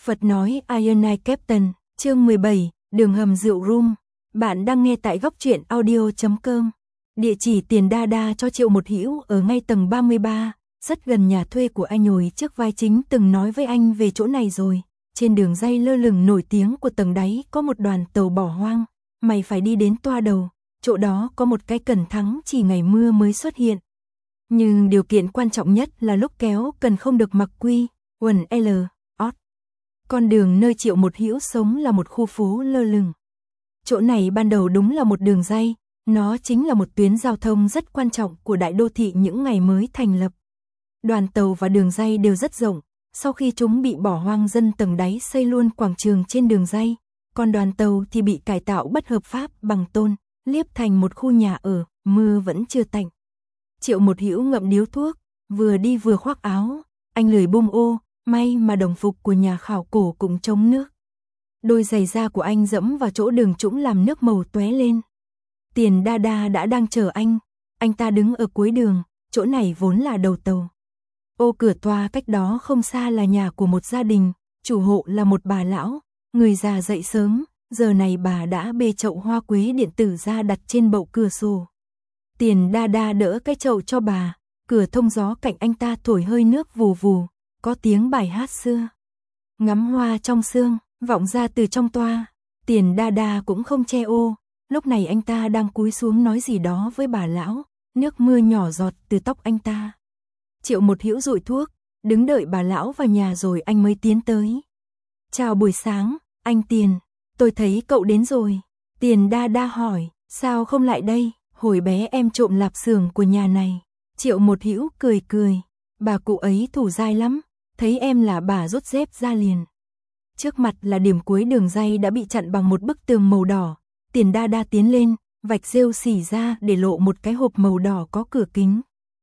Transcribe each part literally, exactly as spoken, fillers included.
Phật nói Iron Knight Captain, chương mười bảy, đường hầm rượu room. Bạn đang nghe tại góc truyện audio chấm com. Địa chỉ Tiền Đa Đa cho Triệu Một Hữu ở ngay tầng ba mươi ba, rất gần nhà thuê của anh. Nhồi trước vai chính từng nói với anh về chỗ này rồi. Trên đường ray lơ lửng nổi tiếng của tầng đáy có một đoàn tàu bỏ hoang. Mày phải đi đến toa đầu, chỗ đó có một cái cần thắng chỉ ngày mưa mới xuất hiện. Nhưng điều kiện quan trọng nhất là lúc kéo cần không được mặc quy, quần L, ót. Con đường nơi Triệu Một Hữu sống là một khu phố lơ lửng. Chỗ này ban đầu đúng là một đường ray, nó chính là một tuyến giao thông rất quan trọng của đại đô thị những ngày mới thành lập. Đoàn tàu và đường ray đều rất rộng, sau khi chúng bị bỏ hoang dân tầng đáy xây luôn quảng trường trên đường ray, còn đoàn tàu thì bị cải tạo bất hợp pháp bằng tôn, liếp thành một khu nhà ở, mưa vẫn chưa tạnh. Triệu Một Hữu ngậm điếu thuốc, vừa đi vừa khoác áo, anh lười bung ô, may mà đồng phục của nhà khảo cổ cũng chống nước. Đôi giày da của anh dẫm vào chỗ đường trũng làm nước màu tóe lên. Tiền Đa Đa đã đang chờ anh, anh ta đứng ở cuối đường, chỗ này vốn là đầu tàu. Ô cửa toa cách đó không xa là nhà của một gia đình, chủ hộ là một bà lão, người già dậy sớm, giờ này bà đã bê chậu hoa quế điện tử ra đặt trên bậu cửa sổ. Tiền Đa Đa đỡ cái chậu cho bà, cửa thông gió cạnh anh ta thổi hơi nước vù vù, có tiếng bài hát xưa. Ngắm hoa trong sương, vọng ra từ trong toa, Tiền Đa Đa cũng không che ô, lúc này anh ta đang cúi xuống nói gì đó với bà lão, nước mưa nhỏ giọt từ tóc anh ta. Triệu Một Hữu dụi thuốc, đứng đợi bà lão vào nhà rồi anh mới tiến tới. Chào buổi sáng, anh Tiền, tôi thấy cậu đến rồi. Tiền Đa Đa hỏi, sao không lại đây, hồi bé em trộm lạp xưởng của nhà này. Triệu Một Hữu cười cười, bà cụ ấy thủ dai lắm, thấy em là bà rút dép ra liền. Trước mặt là điểm cuối đường ray đã bị chặn bằng một bức tường màu đỏ. Tiền Đa Đa tiến lên, vạch rêu xỉ ra để lộ một cái hộp màu đỏ có cửa kính.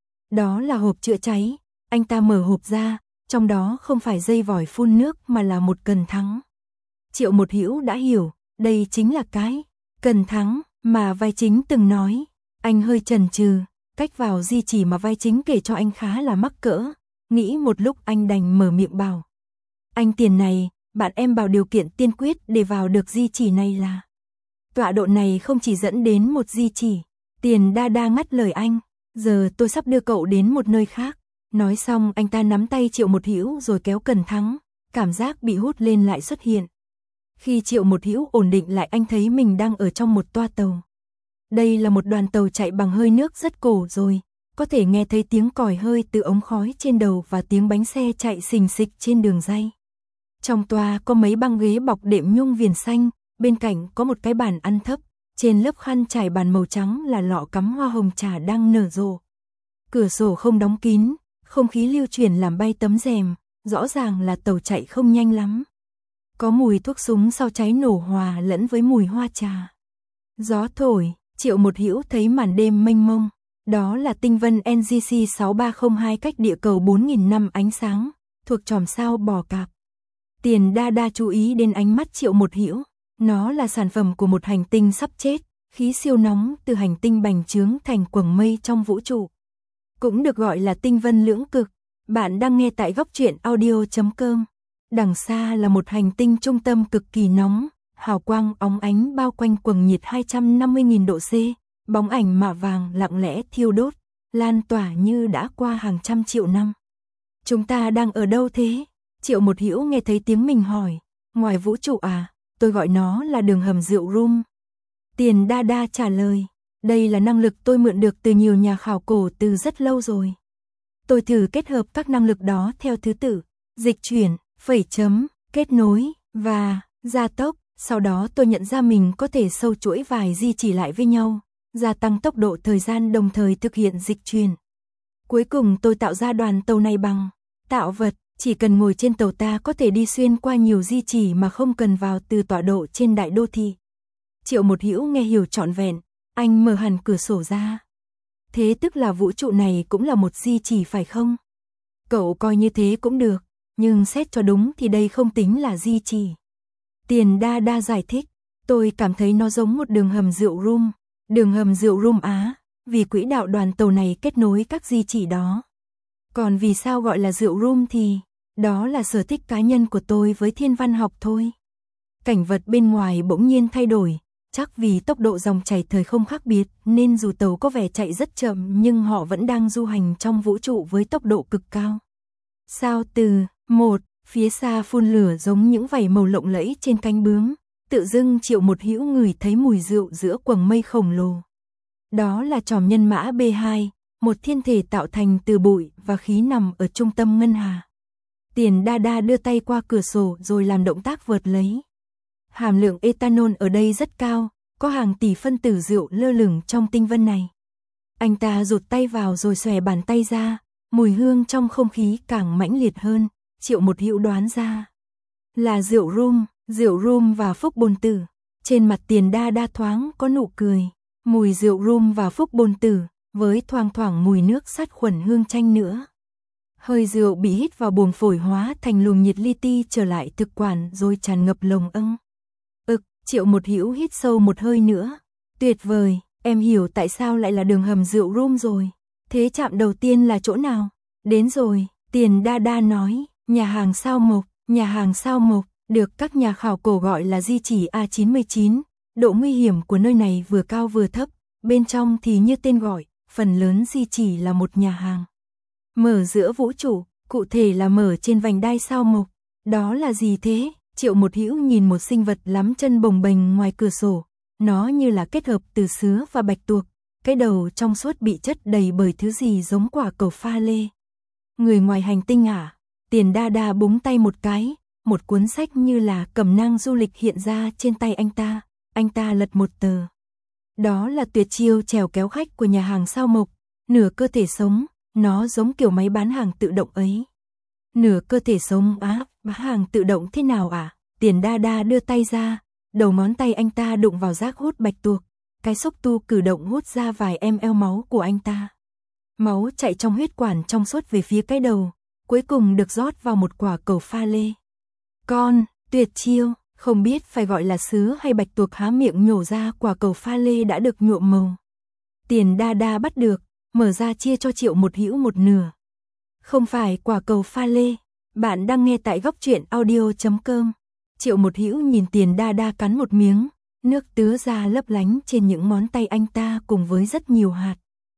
Đó là hộp chữa cháy, anh ta mở hộp ra, trong đó không phải dây vòi phun nước mà là một cần thắng. Triệu Một Hữu đã hiểu, đây chính là cái cần thắng mà vai chính từng nói. Anh hơi chần chừ, cách vào di chỉ mà vai chính kể cho anh khá là mắc cỡ. Nghĩ một lúc anh đành mở miệng bảo. Anh Tiền này, bạn em bảo điều kiện tiên quyết để vào được di chỉ này là tọa độ này không chỉ dẫn đến một di chỉ. Tiền Đa Đa ngắt lời anh, giờ tôi sắp đưa cậu đến một nơi khác. Nói xong anh ta nắm tay Triệu Một Hữu rồi kéo cần thắng, cảm giác bị hút lên lại xuất hiện. Khi Triệu Một Hữu ổn định lại anh thấy mình đang ở trong một toa tàu. Đây là một đoàn tàu chạy bằng hơi nước rất cổ rồi, có thể nghe thấy tiếng còi hơi từ ống khói trên đầu và tiếng bánh xe chạy xình xịch trên đường ray. Trong toa có mấy băng ghế bọc đệm nhung viền xanh, bên cạnh có một cái bàn ăn thấp, trên lớp khăn trải bàn màu trắng là lọ cắm hoa hồng trà đang nở rộ. Cửa sổ không đóng kín, không khí lưu chuyển làm bay tấm rèm, rõ ràng là tàu chạy không nhanh lắm. Có mùi thuốc súng sau cháy nổ hòa lẫn với mùi hoa trà. Gió thổi, Triệu Một Hữu thấy màn đêm mênh mông, đó là tinh vân N G C sáu ba không hai cách địa cầu bốn nghìn năm ánh sáng, thuộc chòm sao Bò Cạp. Tiền Đa Đa chú ý đến ánh mắt Triệu Một Hữu, nó là sản phẩm của một hành tinh sắp chết, khí siêu nóng từ hành tinh bành trướng thành quầng mây trong vũ trụ. Cũng được gọi là tinh vân lưỡng cực. Bạn đang nghe tại góc truyện audio chấm com. Đằng xa là một hành tinh trung tâm cực kỳ nóng, hào quang óng ánh bao quanh quầng nhiệt hai trăm năm mươi nghìn độ C, bóng ảnh mạ vàng lặng lẽ thiêu đốt, lan tỏa như đã qua hàng trăm triệu năm. Chúng ta đang ở đâu thế? Triệu Một Hữu nghe thấy tiếng mình hỏi. Ngoài vũ trụ à, tôi gọi nó là đường hầm rượu room. Tiền Đa Đa trả lời, đây là năng lực tôi mượn được từ nhiều nhà khảo cổ từ rất lâu rồi. Tôi thử kết hợp các năng lực đó theo thứ tự, dịch chuyển, phẩy chấm, kết nối, và gia tốc. Sau đó tôi nhận ra mình có thể sâu chuỗi vài di chỉ lại với nhau, gia tăng tốc độ thời gian đồng thời thực hiện dịch chuyển. Cuối cùng tôi tạo ra đoàn tàu này bằng tạo vật, chỉ cần ngồi trên tàu ta có thể đi xuyên qua nhiều di chỉ mà không cần vào từ tọa độ trên đại đô thị. Triệu Một Hữu nghe hiểu trọn vẹn, anh mở hẳn cửa sổ ra. Thế tức là vũ trụ này cũng là một di chỉ phải không? Cậu coi như thế cũng được, nhưng xét cho đúng thì đây không tính là di chỉ. Tiền Đa Đa giải thích, tôi cảm thấy nó giống một đường hầm rượu room. Đường hầm rượu room á, vì quỹ đạo đoàn tàu này kết nối các di chỉ đó. Còn vì sao gọi là rượu room thì, Đó là sở thích cá nhân của tôi với thiên văn học thôi. Cảnh vật bên ngoài bỗng nhiên thay đổi, chắc vì tốc độ dòng chảy thời không khác biệt nên dù tàu có vẻ chạy rất chậm nhưng họ vẫn đang du hành trong vũ trụ với tốc độ cực cao. Sao từ một, phía xa phun lửa giống những vảy màu lộng lẫy trên cánh bướm, tự dưng Triệu Một Hữu ngửi thấy mùi rượu giữa quầng mây khổng lồ. Đó là chòm nhân mã B hai, một thiên thể tạo thành từ bụi và khí nằm ở trung tâm ngân hà. Tiền Đa Đa đưa tay qua cửa sổ rồi làm động tác vợt lấy. Hàm lượng ethanol ở đây rất cao, có hàng tỷ phân tử rượu lơ lửng trong tinh vân này. Anh ta rụt tay vào rồi xòe bàn tay ra, mùi hương trong không khí càng mãnh liệt hơn, Triệu Một Hữu đoán ra là rượu rum, rượu rum và phúc bồn tử. Trên mặt Tiền Đa Đa thoáng có nụ cười, mùi rượu rum và phúc bồn tử, với thoang thoảng mùi nước sát khuẩn hương chanh nữa. Hơi rượu bị hít vào buồng phổi hóa thành luồng nhiệt li ti trở lại thực quản rồi tràn ngập lồng âng. Ực, Triệu Một Hữu hít sâu một hơi nữa. Tuyệt vời, em hiểu tại sao lại là đường hầm rượu rum rồi. Thế trạm đầu tiên là chỗ nào? Đến rồi, Tiền Đa Đa nói, nhà hàng Sao Mộc, nhà hàng Sao Mộc, được các nhà khảo cổ gọi là di chỉ A chín mươi chín. Độ nguy hiểm của nơi này vừa cao vừa thấp, bên trong thì như tên gọi, phần lớn di chỉ là một nhà hàng. Mở giữa vũ trụ, cụ thể là mở trên vành đai Sao Mộc. Đó là gì thế? Triệu Một Hữu nhìn một sinh vật lắm chân bồng bềnh ngoài cửa sổ. Nó như là kết hợp từ sứa và bạch tuộc. Cái đầu trong suốt bị chất đầy bởi thứ gì giống quả cầu pha lê. Người ngoài hành tinh à? Tiền Đa Đa búng tay một cái. Một cuốn sách như là cẩm nang du lịch hiện ra trên tay anh ta. Anh ta lật một tờ. Đó là tuyệt chiêu chèo kéo khách của nhà hàng Sao Mộc. Nửa cơ thể sống, nó giống kiểu máy bán hàng tự động ấy. Nửa cơ thể sống á, bán hàng tự động thế nào à? Tiền Đa Đa đưa tay ra, đầu ngón tay anh ta đụng vào rác hút bạch tuộc. Cái xúc tu cử động hút ra vài ml máu của anh ta. Máu chạy trong huyết quản trong suốt về phía cái đầu, cuối cùng được rót vào một quả cầu pha lê. Con, tuyệt chiêu, không biết phải gọi là sứa hay bạch tuộc há miệng nhổ ra quả cầu pha lê đã được nhuộm màu. Tiền Đa Đa bắt được, mở ra chia cho Triệu Một Hữu một nửa. Không phải quả cầu pha lê, bạn đang nghe tại góc truyện audio chấm com. Triệu Một Hữu nhìn Tiền Đa Đa cắn một miếng, nước tứa ra lấp lánh trên những ngón tay anh ta cùng với rất nhiều hạt.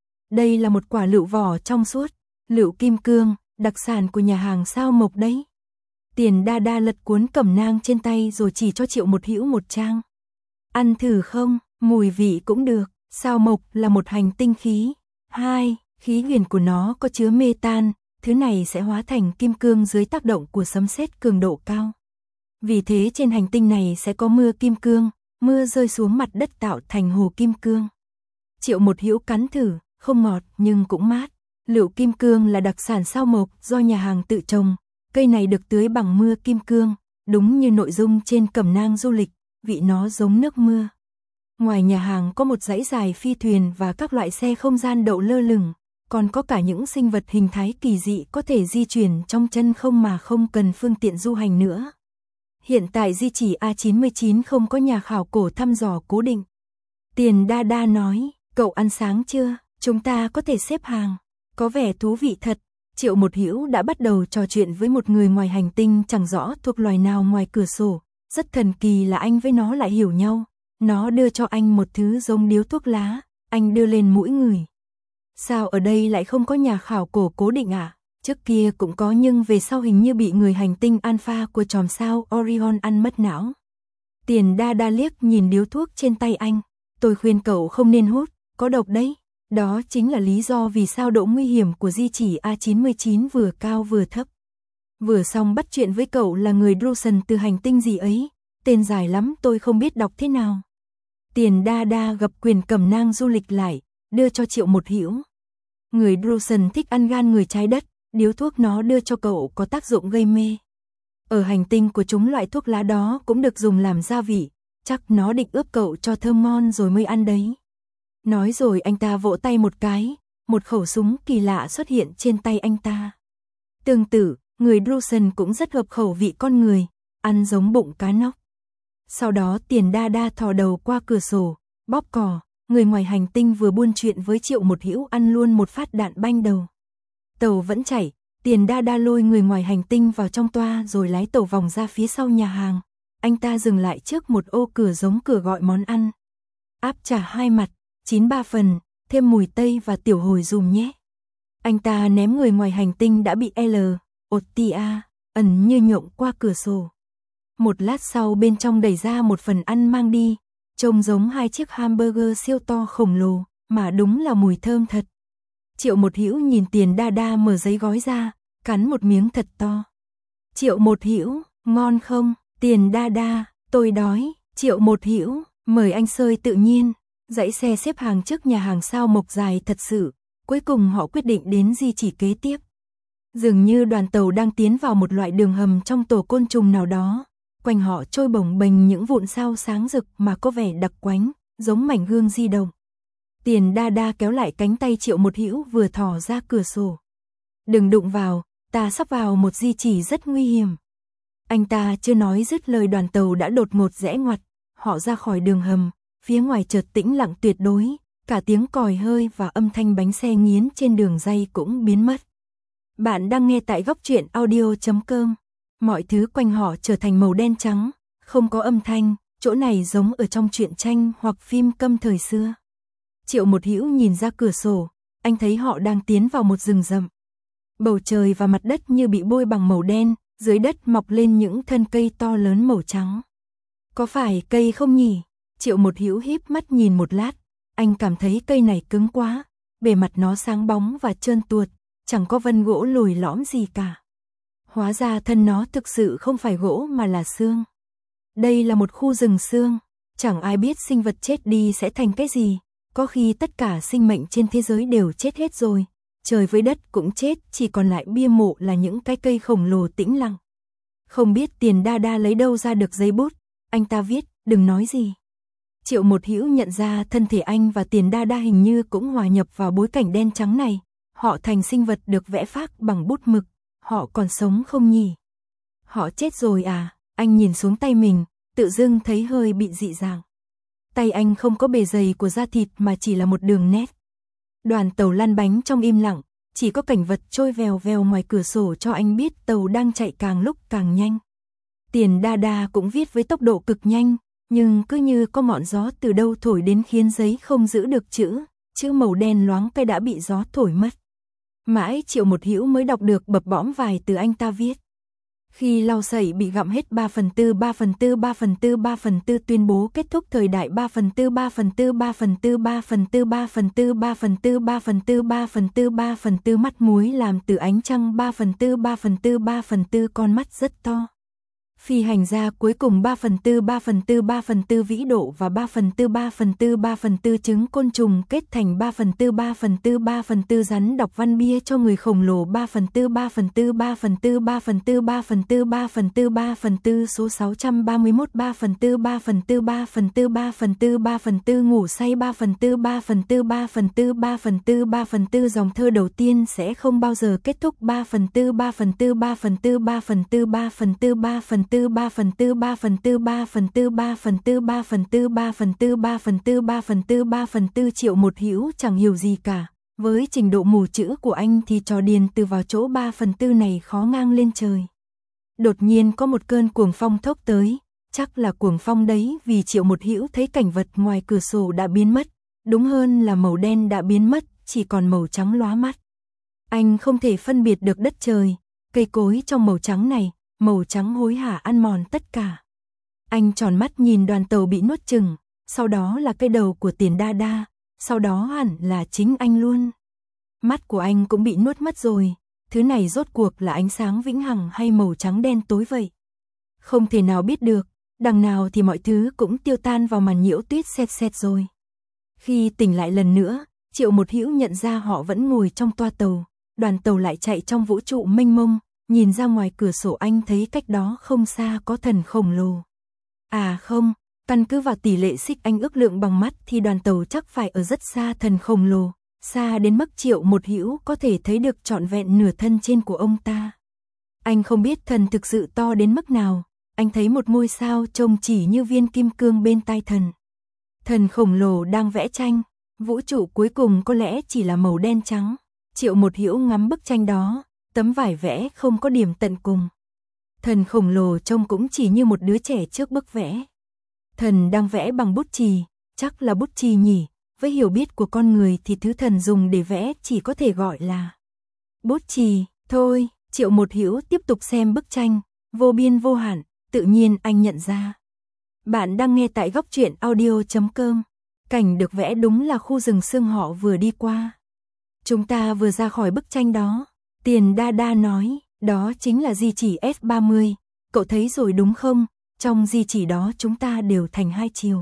Đây là một quả lựu vỏ trong suốt, lựu kim cương, đặc sản của nhà hàng Sao Mộc đấy. Tiền Đa Đa lật cuốn cẩm nang trên tay rồi chỉ cho Triệu Một Hữu một trang. Ăn thử không, mùi vị cũng được. Sao Mộc là một hành tinh khí. Hai, khí huyền của nó có chứa metan, thứ này sẽ hóa thành kim cương dưới tác động của sấm sét cường độ cao. Vì thế trên hành tinh này sẽ có mưa kim cương, mưa rơi xuống mặt đất tạo thành hồ kim cương. Triệu Một Hữu cắn thử, không ngọt nhưng cũng mát. Lựu kim cương là đặc sản Sao Mộc do nhà hàng tự trồng. Cây này được tưới bằng mưa kim cương, đúng như nội dung trên cẩm nang du lịch, vị nó giống nước mưa. Ngoài nhà hàng có một dãy dài phi thuyền và các loại xe không gian đậu lơ lửng, còn có cả những sinh vật hình thái kỳ dị có thể di chuyển trong chân không mà không cần phương tiện du hành nữa. Hiện tại di chỉ A chín mươi chín không có nhà khảo cổ thăm dò cố định. Tiền Đa Đa nói, cậu ăn sáng chưa? Chúng ta có thể xếp hàng. Có vẻ thú vị thật. Triệu Một Hữu đã bắt đầu trò chuyện với một người ngoài hành tinh chẳng rõ thuộc loài nào ngoài cửa sổ. Rất thần kỳ là anh với nó lại hiểu nhau. Nó đưa cho anh một thứ giống điếu thuốc lá, anh đưa lên mũi người. Sao ở đây lại không có nhà khảo cổ cố định à? Trước kia cũng có nhưng về sau hình như bị người hành tinh Alpha của chòm sao Orion ăn mất não. Tiền Đa Đa liếc nhìn điếu thuốc trên tay anh. Tôi khuyên cậu không nên hút, có độc đấy. Đó chính là lý do vì sao độ nguy hiểm của di chỉ A chín mươi chín vừa cao vừa thấp. Vừa xong bắt chuyện với cậu là người Druson từ hành tinh gì ấy. Tên dài lắm tôi không biết đọc thế nào. Tiền Đa Đa gập quyền cẩm nang du lịch lại, đưa cho Triệu Một Hữu. Người Druson thích ăn gan người trái đất, điếu thuốc nó đưa cho cậu có tác dụng gây mê. Ở hành tinh của chúng loại thuốc lá đó cũng được dùng làm gia vị, chắc nó định ướp cậu cho thơm ngon rồi mới ăn đấy. Nói rồi anh ta vỗ tay một cái, một khẩu súng kỳ lạ xuất hiện trên tay anh ta. Tương tự, người Druson cũng rất hợp khẩu vị con người, ăn giống bụng cá nóc. Sau đó Tiền Đa Đa thò đầu qua cửa sổ, bóp cò, người ngoài hành tinh vừa buôn chuyện với Triệu Một Hữu ăn luôn một phát đạn banh đầu. Tàu vẫn chạy, Tiền Đa Đa lôi người ngoài hành tinh vào trong toa rồi lái tàu vòng ra phía sau nhà hàng. Anh ta dừng lại trước một ô cửa giống cửa gọi món ăn. Áp chả hai mặt, chín ba phần, thêm mùi tây và tiểu hồi dùm nhé. Anh ta ném người ngoài hành tinh đã bị L, ột tì a, ẩn như nhộng qua cửa sổ. Một lát sau bên trong đẩy ra một phần ăn mang đi, trông giống hai chiếc hamburger siêu to khổng lồ, mà đúng là mùi thơm thật. Triệu Một Hữu nhìn Tiền Đa Đa mở giấy gói ra, cắn một miếng thật to. Triệu Một Hữu, ngon không? Tiền Đa Đa, tôi đói. Triệu Một Hữu, mời anh Sơi tự nhiên. Dãy xe xếp hàng trước nhà hàng sao Mộc dài thật sự. Cuối cùng họ quyết định đến di chỉ kế tiếp. Dường như đoàn tàu đang tiến vào một loại đường hầm trong tổ côn trùng nào đó. Quanh họ trôi bồng bềnh những vụn sao sáng rực mà có vẻ đặc quánh, giống mảnh gương di động. Tiền Đa Đa kéo lại cánh tay Triệu Một Hữu vừa thò ra cửa sổ. Đừng đụng vào, ta sắp vào một di chỉ rất nguy hiểm. Anh ta chưa nói dứt lời đoàn tàu đã đột ngột rẽ ngoặt, họ ra khỏi đường hầm, phía ngoài chợt tĩnh lặng tuyệt đối, cả tiếng còi hơi và âm thanh bánh xe nghiến trên đường ray cũng biến mất. Bạn đang nghe tại góc truyện audio chấm com. Mọi thứ quanh họ trở thành màu đen trắng, không có âm thanh, chỗ này giống ở trong truyện tranh hoặc phim câm thời xưa. Triệu Một Hữu nhìn ra cửa sổ, anh thấy họ đang tiến vào một rừng rậm. Bầu trời và mặt đất như bị bôi bằng màu đen, dưới đất mọc lên những thân cây to lớn màu trắng. Có phải cây không nhỉ? Triệu Một Hữu híp mắt nhìn một lát, anh cảm thấy cây này cứng quá, bề mặt nó sáng bóng và trơn tuột, chẳng có vân gỗ lồi lõm gì cả. Hóa ra thân nó thực sự không phải gỗ mà là xương. Đây là một khu rừng xương, chẳng ai biết sinh vật chết đi sẽ thành cái gì, có khi tất cả sinh mệnh trên thế giới đều chết hết rồi, trời với đất cũng chết, chỉ còn lại bia mộ là những cái cây khổng lồ tĩnh lặng. Không biết Tiền Đa Đa lấy đâu ra được giấy bút, anh ta viết, đừng nói gì. Triệu Một Hữu nhận ra thân thể anh và Tiền Đa Đa hình như cũng hòa nhập vào bối cảnh đen trắng này, họ thành sinh vật được vẽ phác bằng bút mực, họ còn sống không nhỉ? Họ chết rồi à? Anh nhìn xuống tay mình, tự dưng thấy hơi bị dị dạng. Tay anh không có bề dày của da thịt mà chỉ là một đường nét. Đoàn tàu lăn bánh trong im lặng, chỉ có cảnh vật trôi vèo vèo ngoài cửa sổ cho anh biết tàu đang chạy càng lúc càng nhanh. Tiền Đa Đa cũng viết với tốc độ cực nhanh, nhưng cứ như có ngọn gió từ đâu thổi đến khiến giấy không giữ được chữ, chữ màu đen loáng cái đã bị gió thổi mất. Mãi Triệu Một Hữu mới đọc được bập bõm vài từ anh ta viết. Khi lau sậy bị gặm hết ba phần tư ba phần tư ba phần tư ba phần tư tuyên bố kết thúc thời đại ba phần tư ba phần tư ba phần tư ba phần tư ba phần tư ba phần tư ba phần tư ba phần tư ba phần tư mắt muối làm từ ánh trăng ba phần tư ba phần tư ba phần tư con mắt rất to. Phi hành gia cuối cùng ba phần tư ba phần tư ba phần tư vĩ độ và ba phần tư ba phần tư ba phần tư trứng côn trùng kết thành ba phần tư ba phần tư ba phần tư rắn đọc văn bia cho người khổng lồ ba phần tư ba phần tư ba phần tư ba phần tư ba phần tư ba phần tư ba phần tư số sáu trăm ba mươi mốt ba phần tư ba phần tư ba phần tư ba phần tư ba phần tư ngủ say ba phần tư ba phần tư ba phần tư ba phần tư ba phần tư dòng thơ đầu tiên sẽ không bao giờ kết thúc ba phần tư ba phần tư ba phần tư ba phần tư ba phần tư ba phần tư ba phần tư ba phần tư ba phần tư ba phần tư ba phần tư ba phần tư ba phần tư ba phần tư ba phần tư Triệu Một Hữu chẳng hiểu gì cả, với trình độ mù chữ của anh thì trò điền từ vào chỗ ba phần tư này khó ngang lên trời. Đột nhiên có một cơn cuồng phong thốc tới, chắc là cuồng phong đấy vì Triệu Một Hữu thấy cảnh vật ngoài cửa sổ đã biến mất, đúng hơn là màu đen đã biến mất, chỉ còn màu trắng lóa mắt. Anh không thể phân biệt được đất trời, cây cối trong màu trắng này. Màu trắng hối hả ăn mòn tất cả. Anh tròn mắt nhìn đoàn tàu bị nuốt chửng, sau đó là cái đầu của Tiền Đa Đa, sau đó hẳn là chính anh luôn. Mắt của anh cũng bị nuốt mất rồi, thứ này rốt cuộc là ánh sáng vĩnh hằng hay màu trắng đen tối vậy? Không thể nào biết được, đằng nào thì mọi thứ cũng tiêu tan vào màn nhiễu tuyết sét sét rồi. Khi tỉnh lại lần nữa, Triệu Một Hữu nhận ra họ vẫn ngồi trong toa tàu, đoàn tàu lại chạy trong vũ trụ mênh mông. Nhìn ra ngoài cửa sổ anh thấy cách đó không xa có thần khổng lồ. À không, căn cứ vào tỷ lệ xích anh ước lượng bằng mắt thì đoàn tàu chắc phải ở rất xa thần khổng lồ, xa đến mức Triệu Một Hữu có thể thấy được trọn vẹn nửa thân trên của ông ta. Anh không biết thần thực sự to đến mức nào, anh thấy một ngôi sao trông chỉ như viên kim cương bên tai thần. Thần khổng lồ đang vẽ tranh, vũ trụ cuối cùng có lẽ chỉ là màu đen trắng. Triệu Một Hữu ngắm bức tranh đó. tấm vải vẽ không có điểm tận cùng. Thần khổng lồ trông cũng chỉ như một đứa trẻ trước bức vẽ. Thần đang vẽ bằng bút chì, chắc là bút chì nhỉ, với hiểu biết của con người thì thứ thần dùng để vẽ chỉ có thể gọi là bút chì. Thôi, Triệu Một Hữu tiếp tục xem bức tranh, vô biên vô hạn, tự nhiên anh nhận ra. Bạn đang nghe tại góc truyện audio chấm com. Cảnh được vẽ đúng là khu rừng sương họ vừa đi qua. Chúng ta vừa ra khỏi bức tranh đó. Tiền Đa Đa nói, đó chính là di chỉ S ba mươi. Cậu thấy rồi đúng không? Trong di chỉ đó chúng ta đều thành hai chiều.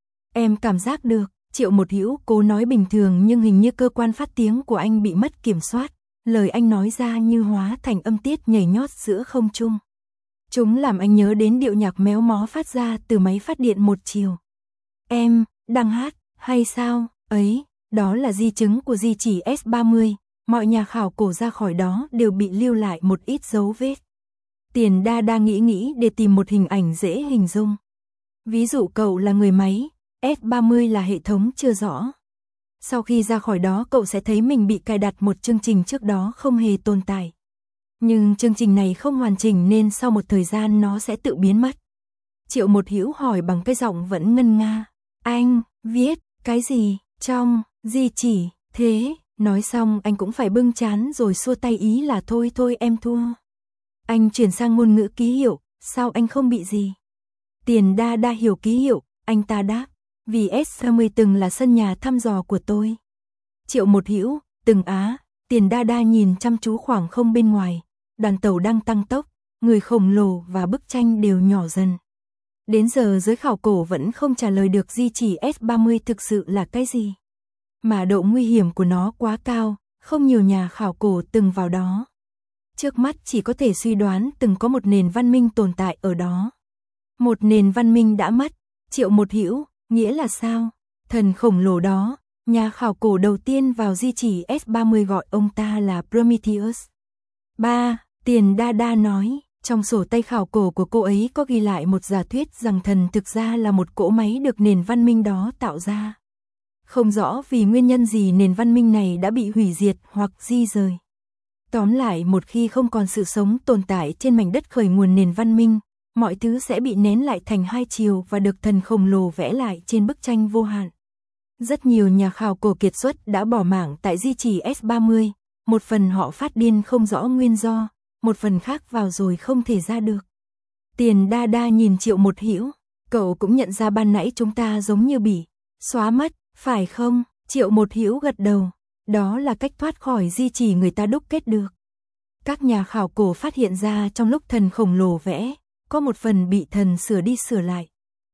Em cảm giác được. Triệu Một Hữu cố nói bình thường nhưng hình như cơ quan phát tiếng của anh bị mất kiểm soát. Lời anh nói ra như hóa thành âm tiết nhảy nhót giữa không trung. Chúng làm anh nhớ đến điệu nhạc méo mó phát ra từ máy phát điện một chiều. Em, đang hát, hay sao? Ấy, đó là di chứng của di chỉ S ba mươi. Mọi nhà khảo cổ ra khỏi đó đều bị lưu lại một ít dấu vết. Tiền Đa Đa nghĩ nghĩ để tìm một hình ảnh dễ hình dung. Ví dụ cậu là người máy, S ba mươi là hệ thống chưa rõ. Sau khi ra khỏi đó cậu sẽ thấy mình bị cài đặt một chương trình trước đó không hề tồn tại. Nhưng chương trình này không hoàn chỉnh nên sau một thời gian nó sẽ tự biến mất. Triệu Một Hữu hỏi bằng cái giọng vẫn ngân nga. Anh, viết, cái gì, trong, di chỉ, thế, nói xong anh cũng phải bưng trán rồi xua tay ý là thôi thôi em thua. Anh chuyển sang ngôn ngữ ký hiệu, sao anh không bị gì? Tiền Đa Đa hiểu ký hiệu, anh ta đáp. Vì S ba mươi từng là sân nhà thăm dò của tôi. Triệu Một Hữu, từng á, Tiền Đa Đa nhìn chăm chú khoảng không bên ngoài. Đoàn tàu đang tăng tốc, người khổng lồ và bức tranh đều nhỏ dần. Đến giờ giới khảo cổ vẫn không trả lời được di chỉ S ba mươi thực sự là cái gì. Mà độ nguy hiểm của nó quá cao, không nhiều nhà khảo cổ từng vào đó. Trước mắt chỉ có thể suy đoán từng có một nền văn minh tồn tại ở đó. Một nền văn minh đã mất. Triệu Một Hữu, nghĩa là sao? Thần khổng lồ đó, nhà khảo cổ đầu tiên vào di chỉ S ba mươi gọi ông ta là Prometheus. ba. Tiền Đa Đa nói, trong sổ tay khảo cổ của cô ấy có ghi lại một giả thuyết rằng thần thực ra là một cỗ máy được nền văn minh đó tạo ra. Không rõ vì nguyên nhân gì nền văn minh này đã bị hủy diệt hoặc di rời. Tóm lại một khi không còn sự sống tồn tại trên mảnh đất khởi nguồn nền văn minh, mọi thứ sẽ bị nén lại thành hai chiều và được thần khổng lồ vẽ lại trên bức tranh vô hạn. Rất nhiều nhà khảo cổ kiệt xuất đã bỏ mạng tại di chỉ S ba mươi, một phần họ phát điên không rõ nguyên do, một phần khác vào rồi không thể ra được. Tiền Đa Đa nhìn Triệu Một Hữu, cậu cũng nhận ra ban nãy chúng ta giống như bị xóa mất, phải không? Triệu Một Hữu gật đầu, đó là cách thoát khỏi di chỉ người ta đúc kết được. Các nhà khảo cổ phát hiện ra trong lúc thần khổng lồ vẽ, có một phần bị thần sửa đi sửa lại.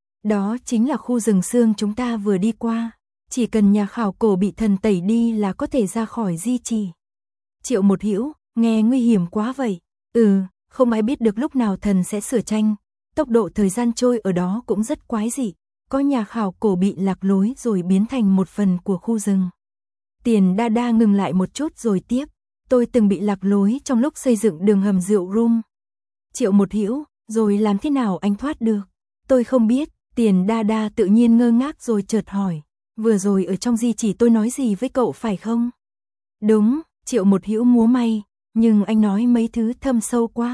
Đó chính là khu rừng sương chúng ta vừa đi qua, chỉ cần nhà khảo cổ bị thần tẩy đi là có thể ra khỏi di chỉ. Triệu Một Hữu, nghe nguy hiểm quá vậy. Ừ, không ai biết được lúc nào thần sẽ sửa tranh. Tốc độ thời gian trôi ở đó cũng rất quái dị. Có nhà khảo cổ bị lạc lối rồi biến thành một phần của khu rừng. Tiền Đa Đa ngừng lại một chút rồi tiếp. Tôi từng bị lạc lối trong lúc xây dựng đường hầm rượu rum. Triệu Một Hữu, rồi làm thế nào anh thoát được? Tôi không biết. Tiền Đa Đa tự nhiên ngơ ngác rồi chợt hỏi. Vừa rồi ở trong di chỉ tôi nói gì với cậu phải không? Đúng, Triệu Một Hữu múa may, nhưng anh nói mấy thứ thâm sâu quá.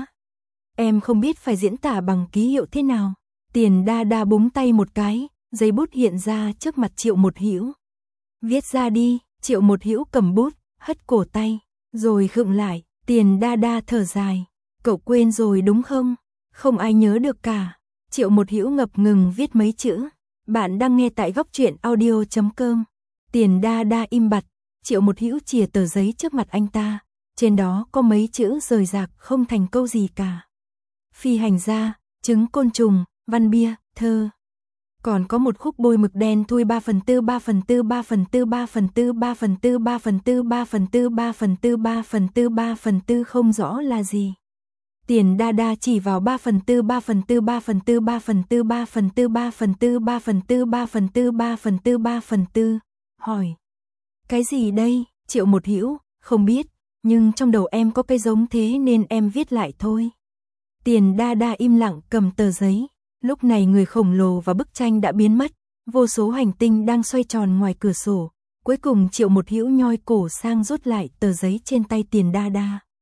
Em không biết phải diễn tả bằng ký hiệu thế nào. Tiền Đa Đa búng tay một cái, giấy bút hiện ra trước mặt Triệu Một Hữu. Viết ra đi. Triệu Một Hữu cầm bút, hất cổ tay, rồi khựng lại. Tiền Đa Đa thở dài. Cậu quên rồi đúng không? Không ai nhớ được cả. Triệu Một Hữu ngập ngừng viết mấy chữ. Bạn đang nghe tại góc truyện audio chấm com. Tiền Đa Đa im bặt. Triệu Một Hữu chìa tờ giấy trước mặt anh ta. Trên đó có mấy chữ rời rạc không thành câu gì cả. Phi hành gia, trứng côn trùng, văn bia, thơ. Còn có một khúc bôi mực đen thui ba phần tư ba phần tư ba phần tư ba phần tư ba phần tư ba phần tư ba phần tư ba phần tư ba phần tư ba phần tư không rõ là gì. Tiền Đa Đa chỉ vào ba phần tư ba phần tư ba phần tư ba phần tư ba phần tư ba phần tư ba phần tư ba phần tư ba phần tư ba phần tư, hỏi. Cái gì đây? Triệu Một Hữu, không biết, nhưng trong đầu em có cái giống thế nên em viết lại thôi. Tiền Đa Đa im lặng cầm tờ giấy. Lúc này người khổng lồ và bức tranh đã biến mất, vô số hành tinh đang xoay tròn ngoài cửa sổ. Cuối cùng Triệu Một Hữu nhoi cổ sang rút lại tờ giấy trên tay Tiền Đa Đa.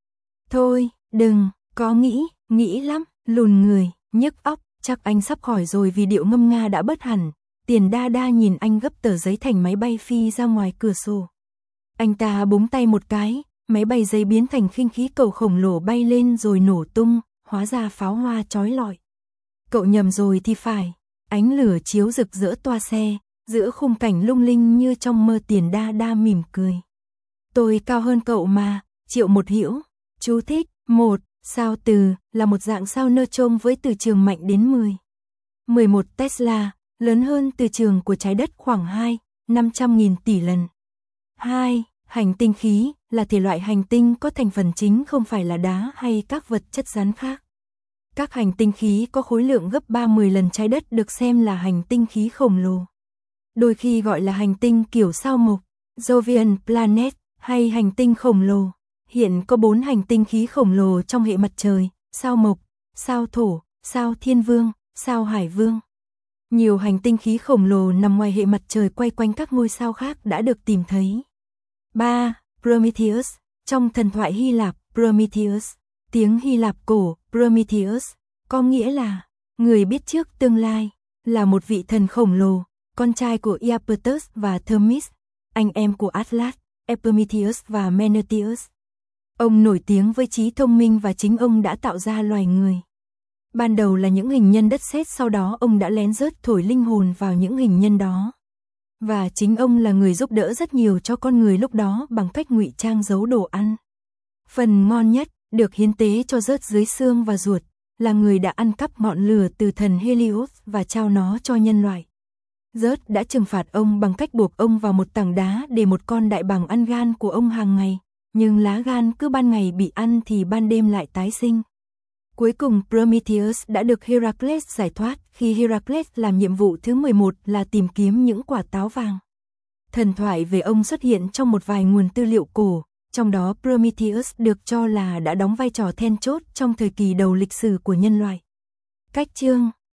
Thôi, đừng, có nghĩ, nghĩ lắm, lùn người, nhức óc, chắc anh sắp khỏi rồi vì điệu ngâm nga đã bớt hẳn. Tiền đa đa nhìn anh gấp tờ giấy thành máy bay phi ra ngoài cửa sổ. Anh ta búng tay một cái, máy bay giấy biến thành khinh khí cầu khổng lồ bay lên rồi nổ tung, hóa ra pháo hoa chói lọi. Cậu nhầm rồi thì phải, ánh lửa chiếu rực rỡ toa xe, giữa khung cảnh lung linh như trong mơ. Tiền đa đa mỉm cười. Tôi cao hơn cậu mà, Triệu Một Hiểu. Chú thích, một, sao từ, là một dạng sao nơ trông với từ trường mạnh đến mười. mười một Tesla, lớn hơn từ trường của trái đất khoảng hai, năm trăm nghìn tỷ lần. hai. Hành tinh khí, là thể loại hành tinh có thành phần chính không phải là đá hay các vật chất rắn khác. Các hành tinh khí có khối lượng gấp ba mươi lần trái đất được xem là hành tinh khí khổng lồ. Đôi khi gọi là hành tinh kiểu sao mộc, Jovian Planet, hay hành tinh khổng lồ. Hiện có bốn hành tinh khí khổng lồ trong hệ mặt trời, sao mộc, sao thổ, sao thiên vương, sao hải vương. Nhiều hành tinh khí khổng lồ nằm ngoài hệ mặt trời quay quanh các ngôi sao khác đã được tìm thấy. ba. Prometheus, trong thần thoại Hy Lạp, Prometheus, tiếng Hy Lạp cổ, Prometheus, có nghĩa là người biết trước tương lai, là một vị thần khổng lồ, con trai của Iapetus và Themis, anh em của Atlas, Epimetheus và Menelaus. Ông nổi tiếng với trí thông minh và chính ông đã tạo ra loài người. Ban đầu là những hình nhân đất sét, sau đó ông đã lén rớt thổi linh hồn vào những hình nhân đó. Và chính ông là người giúp đỡ rất nhiều cho con người lúc đó bằng cách ngụy trang giấu đồ ăn. Phần ngon nhất, được hiến tế cho rớt dưới xương và ruột, là người đã ăn cắp ngọn lửa từ thần Helios và trao nó cho nhân loại. Rớt đã trừng phạt ông bằng cách buộc ông vào một tảng đá để một con đại bàng ăn gan của ông hàng ngày, nhưng lá gan cứ ban ngày bị ăn thì ban đêm lại tái sinh. Cuối cùng Prometheus đã được Heracles giải thoát khi Heracles làm nhiệm vụ thứ mười một là tìm kiếm những quả táo vàng. Thần thoại về ông xuất hiện trong một vài nguồn tư liệu cổ, trong đó Prometheus được cho là đã đóng vai trò then chốt trong thời kỳ đầu lịch sử của nhân loại. Cách chương